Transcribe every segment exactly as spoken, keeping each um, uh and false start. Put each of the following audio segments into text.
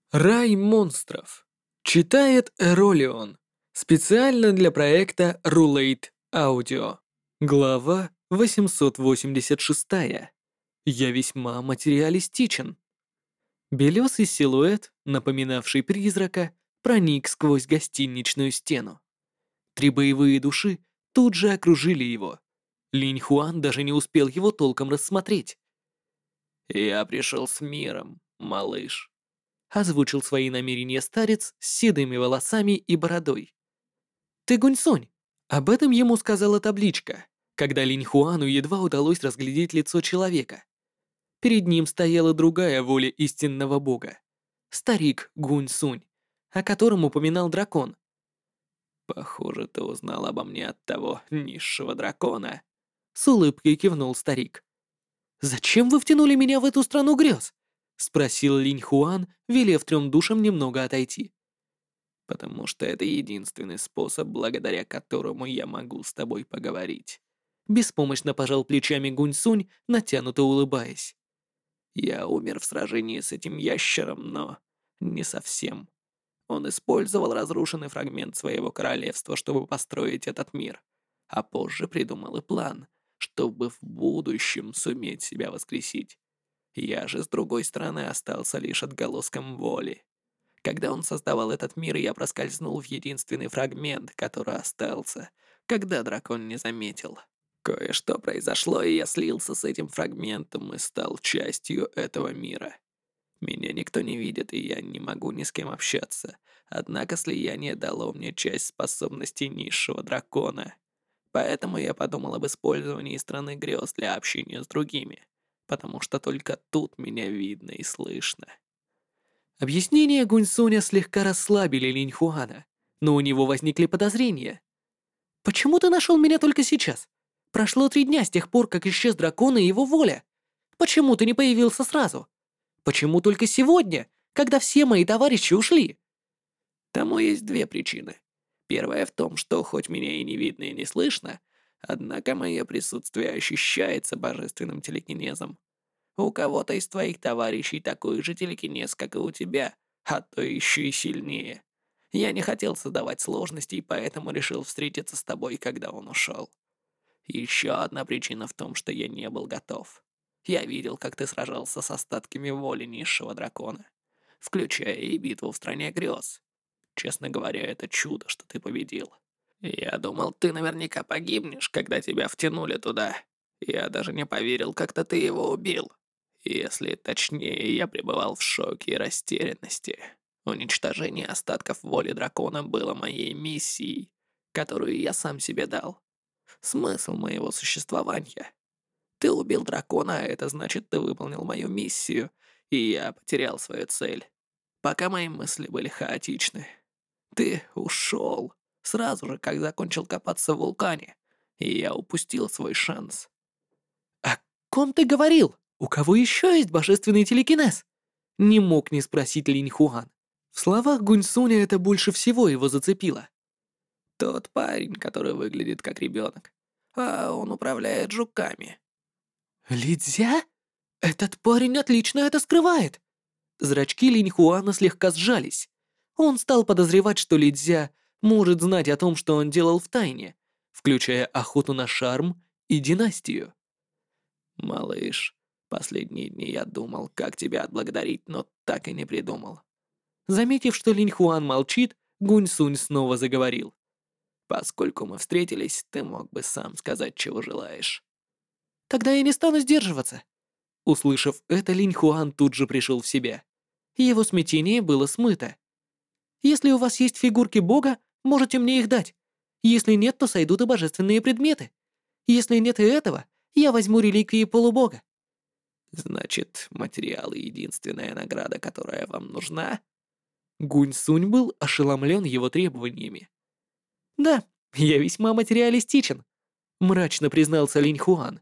Рай монстров. Читает Эролион. Специально для проекта Рулейт Аудио. Глава восемьсот восемьдесят шесть. Я весьма материалистичен. Белесый силуэт, напоминавший призрака, проник сквозь гостиничную стену. Три боевые души тут же окружили его. Линь Хуан даже не успел его толком рассмотреть. «Я пришел с миром, малыш», — озвучил свои намерения старец с седыми волосами и бородой. «Ты Гуньсунь!» — об этом ему сказала табличка, когда Линь Хуану едва удалось разглядеть лицо человека. Перед ним стояла другая воля истинного бога. Старик Гуньсунь, о котором упоминал дракон. «Похоже, ты узнал обо мне от того низшего дракона», — с улыбкой кивнул старик. «Зачем вы втянули меня в эту страну грез?» — спросил Линь Хуан, велев трем душам немного отойти. «Потому что это единственный способ, благодаря которому я могу с тобой поговорить». Беспомощно пожал плечами Гуньсунь, натянуто улыбаясь. «Я умер в сражении с этим ящером, но не совсем. Он использовал разрушенный фрагмент своего королевства, чтобы построить этот мир, а позже придумал и план, чтобы в будущем суметь себя воскресить. Я же, с другой стороны, остался лишь отголоском воли. Когда он создавал этот мир, я проскользнул в единственный фрагмент, который остался, когда дракон не заметил. Кое-что произошло, и я слился с этим фрагментом и стал частью этого мира. Меня никто не видит, и я не могу ни с кем общаться. Однако слияние дало мне часть способностей низшего дракона. Поэтому я подумал об использовании страны грез для общения с другими, потому что только тут меня видно и слышно». Объяснения Гуньсуня слегка расслабили Линь Хуана, но у него возникли подозрения. «Почему ты нашел меня только сейчас? Прошло три дня с тех пор, как исчез дракон и его воля. Почему ты не появился сразу? Почему только сегодня, когда все мои товарищи ушли?» Тому есть две причины. Первая в том, что хоть меня и не видно, и не слышно, однако мое присутствие ощущается божественным телекинезом. У кого-то из твоих товарищей такой же телекинез, как и у тебя, а то еще и сильнее. Я не хотел создавать сложностей, поэтому решил встретиться с тобой, когда он ушел. Еще одна причина в том, что я не был готов. Я видел, как ты сражался с остатками воли низшего дракона, включая и битву в стране грез. Честно говоря, это чудо, что ты победил. Я думал, ты наверняка погибнешь, когда тебя втянули туда. Я даже не поверил, как-то ты его убил. Если точнее, я пребывал в шоке и растерянности. Уничтожение остатков воли дракона было моей миссией, которую я сам себе дал. Смысл моего существования. Ты убил дракона, а это значит, ты выполнил мою миссию, и я потерял свою цель. Пока мои мысли были хаотичны. Ты ушел сразу же, как закончил копаться в вулкане, и я упустил свой шанс. «О ком ты говорил? У кого еще есть божественный телекинез?» Не мог не спросить Линь Хуан. В словах Гуньсуня это больше всего его зацепило. «Тот парень, который выглядит как ребенок, а он управляет жуками». «Лидзя? Этот парень отлично это скрывает!» Зрачки Линь Хуана слегка сжались. Он стал подозревать, что Лидзя может знать о том, что он делал в тайне, включая охоту на шарм и династию. «Малыш, последние дни я думал, как тебя отблагодарить, но так и не придумал». Заметив, что Линь Хуан молчит, Гунь Сунь снова заговорил. «Поскольку мы встретились, ты мог бы сам сказать, чего желаешь». «Тогда я не стану сдерживаться». Услышав это, Линь Хуан тут же пришел в себя. Его смятение было смыто. «Если у вас есть фигурки бога, можете мне их дать. Если нет, то сойдут и божественные предметы. Если нет и этого, я возьму реликвии полубога». «Значит, материалы — единственная награда, которая вам нужна?» Гунь Сунь был ошеломлен его требованиями. «Да, я весьма материалистичен», — мрачно признался Линь Хуан.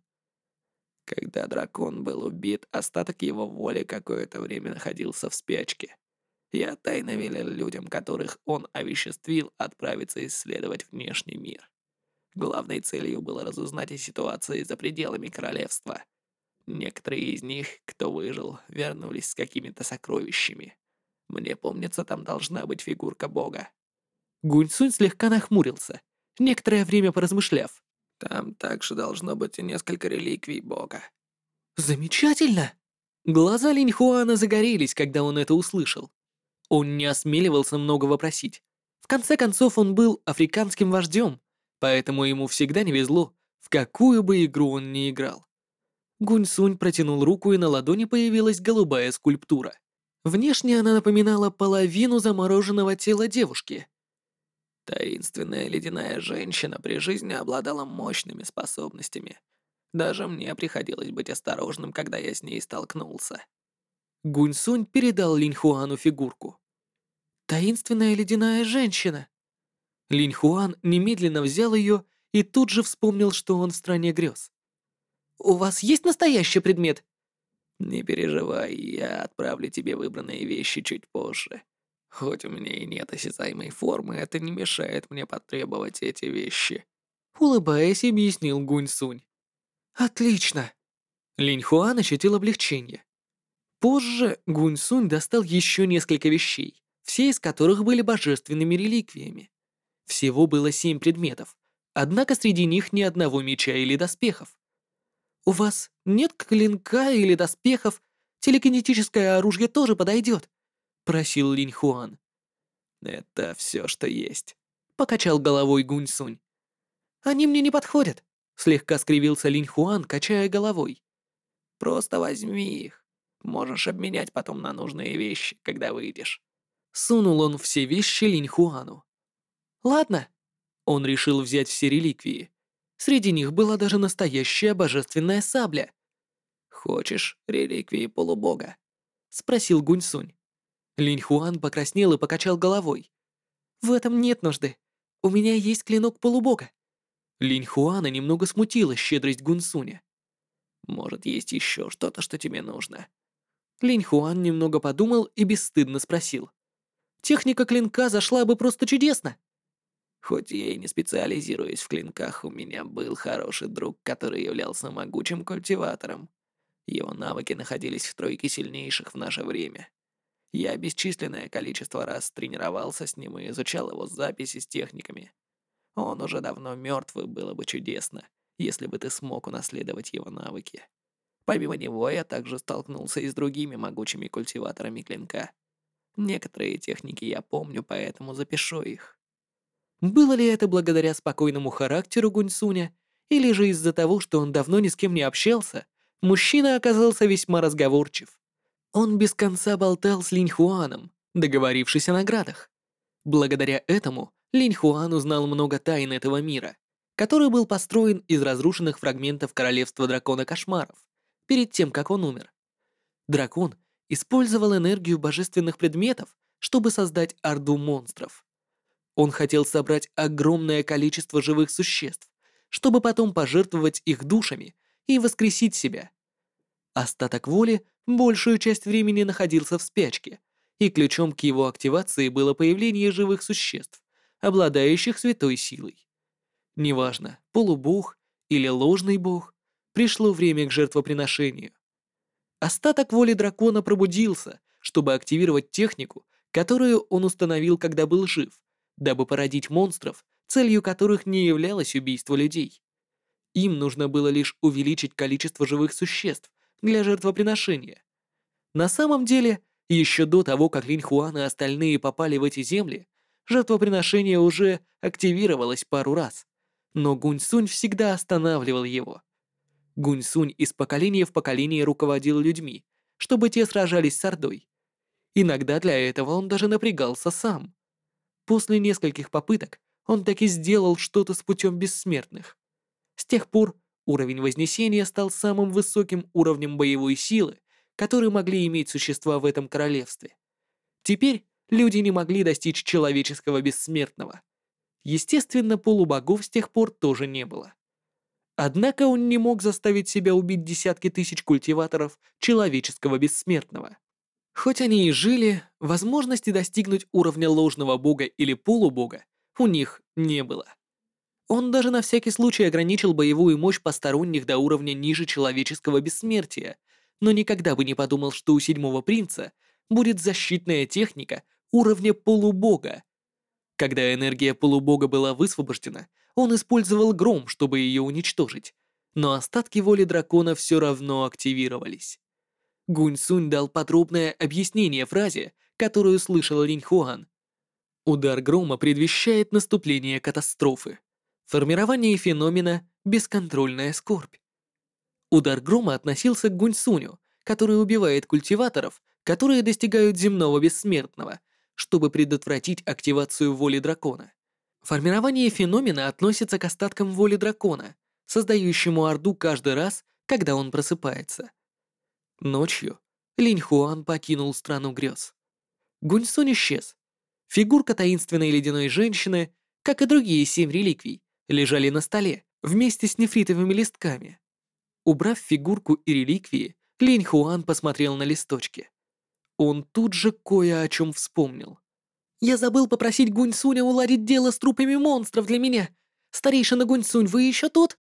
Когда дракон был убит, остаток его воли какое-то время находился в спячке. Я тайно велел людям, которых он овеществил, отправиться исследовать внешний мир. Главной целью было разузнать о ситуации за пределами королевства. Некоторые из них, кто выжил, вернулись с какими-то сокровищами. Мне помнится, там должна быть фигурка бога. Гуньсунь слегка нахмурился, некоторое время поразмышляв. Там также должно быть и несколько реликвий бога. Замечательно! Глаза Линьхуана загорелись, когда он это услышал. Он не осмеливался много вопросить. В конце концов, он был африканским вождем, поэтому ему всегда не везло, в какую бы игру он ни играл. Гуньсунь протянул руку, и на ладони появилась голубая скульптура. Внешне она напоминала половину замороженного тела девушки. Таинственная ледяная женщина при жизни обладала мощными способностями. Даже мне приходилось быть осторожным, когда я с ней столкнулся. Гуньсунь передал Линьхуану фигурку. «Таинственная ледяная женщина!» Линьхуан немедленно взял ее и тут же вспомнил, что он в стране грез. «У вас есть настоящий предмет?» Не переживай, я отправлю тебе выбранные вещи чуть позже. Хоть у меня и нет осязаемой формы, это не мешает мне потребовать эти вещи. Улыбаясь, объяснил Гуньсунь. «Отлично!» Линьхуан ощутил облегчение. Позже Гуньсунь достал еще несколько вещей, все из которых были божественными реликвиями. Всего было семь предметов, однако среди них ни одного меча или доспехов. «У вас нет клинка или доспехов? Телекинетическое оружие тоже подойдет», — просил Линьхуан. Это все, что есть. Покачал головой Гуньсунь. «Они мне не подходят», — слегка скривился Линьхуан, качая головой. Просто возьми их. Можешь обменять потом на нужные вещи, когда выйдешь. Сунул он все вещи Линьхуану. «Ладно». Он решил взять все реликвии. Среди них была даже настоящая божественная сабля. Хочешь реликвии полубога? Спросил Гуньсунь. Линьхуан покраснел и покачал головой. «В этом нет нужды. У меня есть клинок полубога». Линьхуана немного смутила щедрость Гунсуня. Может, есть еще что-то, что тебе нужно? Линьхуан немного подумал и бесстыдно спросил. «Техника клинка зашла бы просто чудесно». Хоть я и не специализируюсь в клинках, у меня был хороший друг, который являлся могучим культиватором. Его навыки находились в тройке сильнейших в наше время. Я бесчисленное количество раз тренировался с ним и изучал его записи с техниками. Он уже давно мертв, и было бы чудесно, если бы ты смог унаследовать его навыки. Помимо него, я также столкнулся и с другими могучими культиваторами клинка. Некоторые техники я помню, поэтому запишу их. Было ли это благодаря спокойному характеру Гуньсуня, или же из-за того, что он давно ни с кем не общался, мужчина оказался весьма разговорчив. Он без конца болтал с Линьхуаном, договорившись о наградах. Благодаря этому Линьхуан узнал много тайн этого мира, который был построен из разрушенных фрагментов Королевства Дракона Кошмаров, перед тем, как он умер. Дракон использовал энергию божественных предметов, чтобы создать орду монстров. Он хотел собрать огромное количество живых существ, чтобы потом пожертвовать их душами и воскресить себя. Остаток воли большую часть времени находился в спячке, и ключом к его активации было появление живых существ, обладающих святой силой. Неважно, полубог или ложный бог, пришло время к жертвоприношению. Остаток воли дракона пробудился, чтобы активировать технику, которую он установил, когда был жив, дабы породить монстров, целью которых не являлось убийство людей. Им нужно было лишь увеличить количество живых существ для жертвоприношения. На самом деле, еще до того, как Линьхуан и остальные попали в эти земли, жертвоприношение уже активировалось пару раз, но Гуньсунь всегда останавливал его. Гуньсунь из поколения в поколение руководил людьми, чтобы те сражались с Ордой. Иногда для этого он даже напрягался сам. После нескольких попыток он таки сделал что-то с путем бессмертных. С тех пор уровень Вознесения стал самым высоким уровнем боевой силы, который могли иметь существа в этом королевстве. Теперь люди не могли достичь человеческого бессмертного. Естественно, полубогов с тех пор тоже не было. Однако он не мог заставить себя убить десятки тысяч культиваторов человеческого бессмертного. Хоть они и жили, возможности достигнуть уровня ложного бога или полубога у них не было. Он даже на всякий случай ограничил боевую мощь посторонних до уровня ниже человеческого бессмертия, но никогда бы не подумал, что у седьмого принца будет защитная техника уровня полубога. Когда энергия полубога была высвобождена, он использовал гром, чтобы ее уничтожить, но остатки воли дракона все равно активировались. Гунь Сунь дал подробное объяснение фразе, которую слышал Линь Хуан. Удар грома предвещает наступление катастрофы. Формирование феномена «бесконтрольная скорбь». Удар грома относился к Гунь Суню, который убивает культиваторов, которые достигают земного бессмертного, чтобы предотвратить активацию воли дракона. Формирование феномена относится к остаткам воли дракона, создающему орду каждый раз, когда он просыпается. Ночью Линь Хуан покинул страну грез. Гунь Сунь исчез. Фигурка таинственной ледяной женщины, как и другие семь реликвий, лежали на столе вместе с нефритовыми листками. Убрав фигурку и реликвии, Линь Хуан посмотрел на листочки. Он тут же кое о чем вспомнил. «Я забыл попросить Гунь Суня уладить дело с трупами монстров для меня. Старейшина Гунь Сунь, вы еще тут?»